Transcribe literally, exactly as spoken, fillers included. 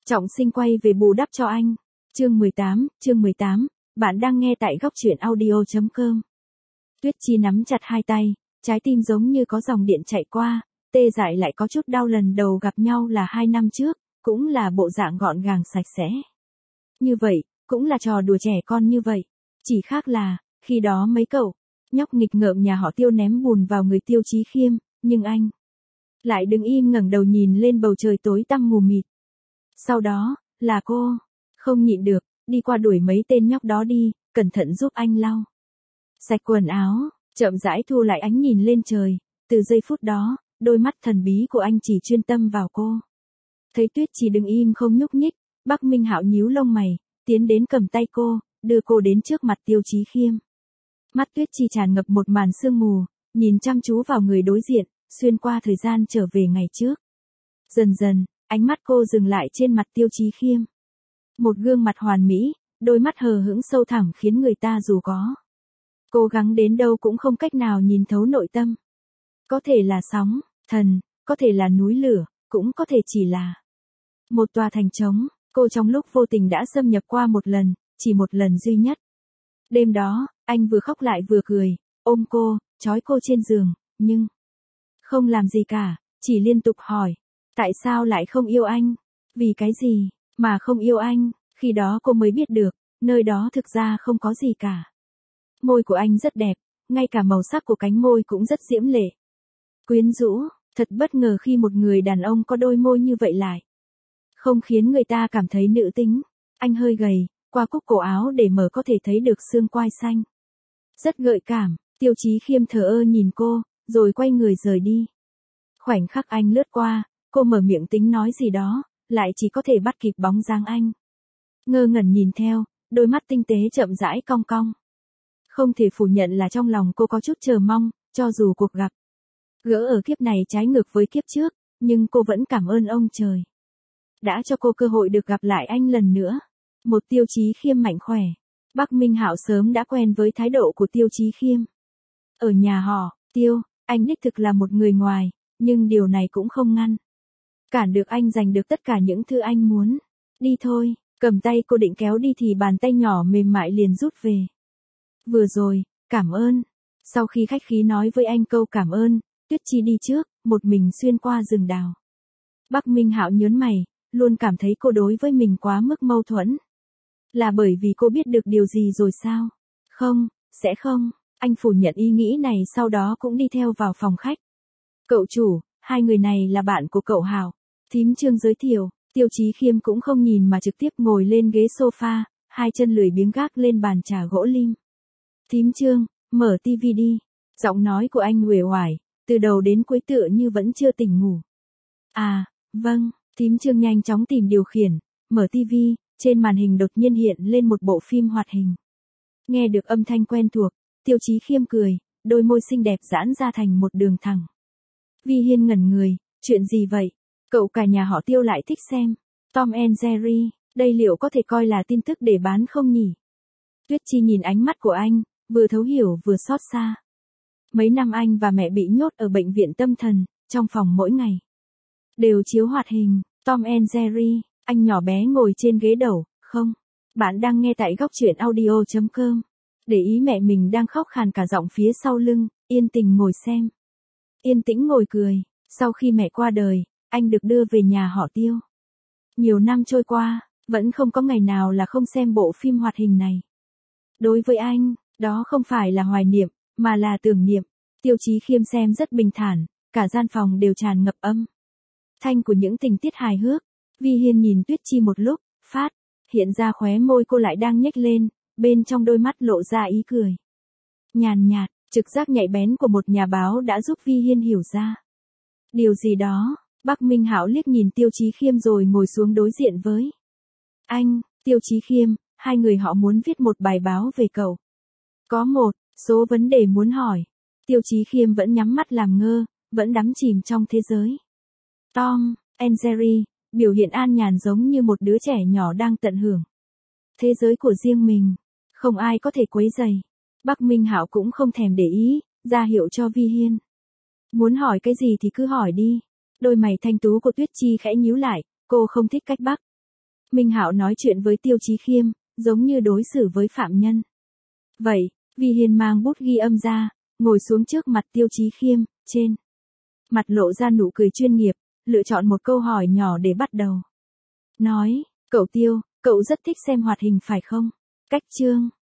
Trọng Sinh quay về bù đắp cho anh. Chương mười tám, chương mười tám, bạn đang nghe tại góc truyện audio chấm com. Tuyết Chi nắm chặt hai tay, trái tim giống như có dòng điện chạy qua, tê dại lại có chút đau. Lần đầu gặp nhau là hai năm trước, cũng là bộ dạng gọn gàng sạch sẽ. Như vậy, cũng là trò đùa trẻ con như vậy. Chỉ khác là, khi đó mấy cậu nhóc nghịch ngợm nhà họ Tiêu ném bùn vào người Tiêu Chí Khiêm, nhưng anh lại đứng im ngẩng đầu nhìn lên bầu trời tối tăm mù mịt. Sau đó, là cô, không nhịn được, đi qua đuổi mấy tên nhóc đó đi, cẩn thận giúp anh lau sạch quần áo, chậm rãi thu lại ánh nhìn lên trời. Từ giây phút đó, đôi mắt thần bí của anh chỉ chuyên tâm vào cô. Thấy Tuyết Chi đứng im không nhúc nhích, Bắc Minh Hạo nhíu lông mày, tiến đến cầm tay cô, đưa cô đến trước mặt Tiêu Chí Khiêm. Mắt Tuyết Chi tràn ngập một màn sương mù, nhìn chăm chú vào người đối diện, xuyên qua thời gian trở về ngày trước. Dần dần, ánh mắt cô dừng lại trên mặt Tiêu Chí Khiêm. Một gương mặt hoàn mỹ, đôi mắt hờ hững sâu thẳm khiến người ta dù có cố gắng đến đâu cũng không cách nào nhìn thấu nội tâm. Có thể là sóng thần, có thể là núi lửa, cũng có thể chỉ là một tòa thành trống. Cô trong lúc vô tình đã xâm nhập qua một lần, chỉ một lần duy nhất. Đêm đó, anh vừa khóc lại vừa cười, ôm cô, trói cô trên giường, nhưng không làm gì cả, chỉ liên tục hỏi, tại sao lại không yêu anh? Vì cái gì mà không yêu anh? Khi đó cô mới biết được, nơi đó thực ra không có gì cả. Môi của anh rất đẹp, ngay cả màu sắc của cánh môi cũng rất diễm lệ, quyến rũ. Thật bất ngờ khi một người đàn ông có đôi môi như vậy lại không khiến người ta cảm thấy nữ tính. Anh hơi gầy, qua cúc cổ áo để mở có thể thấy được xương quai xanh. Rất gợi cảm. Tiêu Chí Khiêm thờ ơ nhìn cô, rồi quay người rời đi. Khoảnh khắc anh lướt qua, cô mở miệng tính nói gì đó, lại chỉ có thể bắt kịp bóng dáng anh. Ngơ ngẩn nhìn theo, đôi mắt tinh tế chậm rãi cong cong. Không thể phủ nhận là trong lòng cô có chút chờ mong, cho dù cuộc gặp gỡ ở kiếp này trái ngược với kiếp trước, nhưng cô vẫn cảm ơn ông trời đã cho cô cơ hội được gặp lại anh lần nữa. Một Tiêu Chí Khiêm mạnh khỏe. Bắc Minh Hạo sớm đã quen với thái độ của Tiêu Chí Khiêm. Ở nhà họ Tiêu, anh đích thực là một người ngoài, nhưng điều này cũng không ngăn cản được anh giành được tất cả những thứ anh muốn. Đi thôi. Cầm tay cô định kéo đi thì bàn tay nhỏ mềm mại liền rút về. Vừa rồi, cảm ơn. Sau khi khách khí nói với anh câu cảm ơn, Tuyết Chi đi trước, một mình xuyên qua rừng đào. Bắc Minh Hạo nhớn mày, luôn cảm thấy cô đối với mình quá mức mâu thuẫn. Là bởi vì cô biết được điều gì rồi sao? Không, sẽ không. Anh phủ nhận ý nghĩ này, sau đó cũng đi theo vào phòng khách. Cậu chủ, hai người này là bạn của cậu Hạo. Thím Trương giới thiệu. Tiêu Chí Khiêm cũng không nhìn mà trực tiếp ngồi lên ghế sofa, hai chân lười biếng gác lên bàn trà gỗ lim. Thím Trương, mở tivi đi. Giọng nói của anh uể oải, từ đầu đến cuối tựa như vẫn chưa tỉnh ngủ. À, vâng. Thím Trương nhanh chóng tìm điều khiển, mở tivi, trên màn hình đột nhiên hiện lên một bộ phim hoạt hình. Nghe được âm thanh quen thuộc, Tiêu Chí Khiêm cười, đôi môi xinh đẹp giãn ra thành một đường thẳng. Vi Hiên ngẩn người, chuyện gì vậy? Cậu cả nhà họ Tiêu lại thích xem Tom and Jerry, đây liệu có thể coi là tin tức để bán không nhỉ? Tuyết Chi nhìn ánh mắt của anh, vừa thấu hiểu vừa xót xa. Mấy năm anh và mẹ bị nhốt ở bệnh viện tâm thần, trong phòng mỗi ngày đều chiếu hoạt hình Tom and Jerry. Anh nhỏ bé ngồi trên ghế đầu, không. Bạn đang nghe tại góc truyện audio chấm com. Để ý mẹ mình đang khóc khàn cả giọng phía sau lưng, yên tình ngồi xem. Yên tĩnh ngồi cười. Sau khi mẹ qua đời, anh được đưa về nhà họ Tiêu. Nhiều năm trôi qua, vẫn không có ngày nào là không xem bộ phim hoạt hình này. Đối với anh, đó không phải là hoài niệm, mà là tưởng niệm. Tiêu Chí Khiêm xem rất bình thản, cả gian phòng đều tràn ngập âm thanh của những tình tiết hài hước. Vi Hiên nhìn Tuyết Chi một lúc, phát hiện ra khóe môi cô lại đang nhếch lên, bên trong đôi mắt lộ ra ý cười nhàn nhạt. Trực giác nhạy bén của một nhà báo đã giúp Vi Hiên hiểu ra điều gì đó. Bắc Minh Hạo liếc nhìn Tiêu Chí Khiêm rồi ngồi xuống đối diện với anh. Tiêu Chí Khiêm, hai người họ muốn viết một bài báo về cậu. Có một số vấn đề muốn hỏi. Tiêu Chí Khiêm vẫn nhắm mắt làm ngơ, vẫn đắm chìm trong thế giới Tom and Jerry, biểu hiện an nhàn giống như một đứa trẻ nhỏ đang tận hưởng thế giới của riêng mình, không ai có thể quấy rầy. Bắc Minh Hạo cũng không thèm để ý, ra hiệu cho Vi Hiên. Muốn hỏi cái gì thì cứ hỏi đi. Đôi mày thanh tú của Tuyết Chi khẽ nhíu lại, cô không thích cách Bắc Minh Hạo nói chuyện với Tiêu Chí Khiêm, giống như đối xử với phạm nhân. Vậy, Vi Hiên mang bút ghi âm ra, ngồi xuống trước mặt Tiêu Chí Khiêm, trên mặt lộ ra nụ cười chuyên nghiệp, lựa chọn một câu hỏi nhỏ để bắt đầu. Nói, cậu Tiêu, cậu rất thích xem hoạt hình phải không? Cách chương.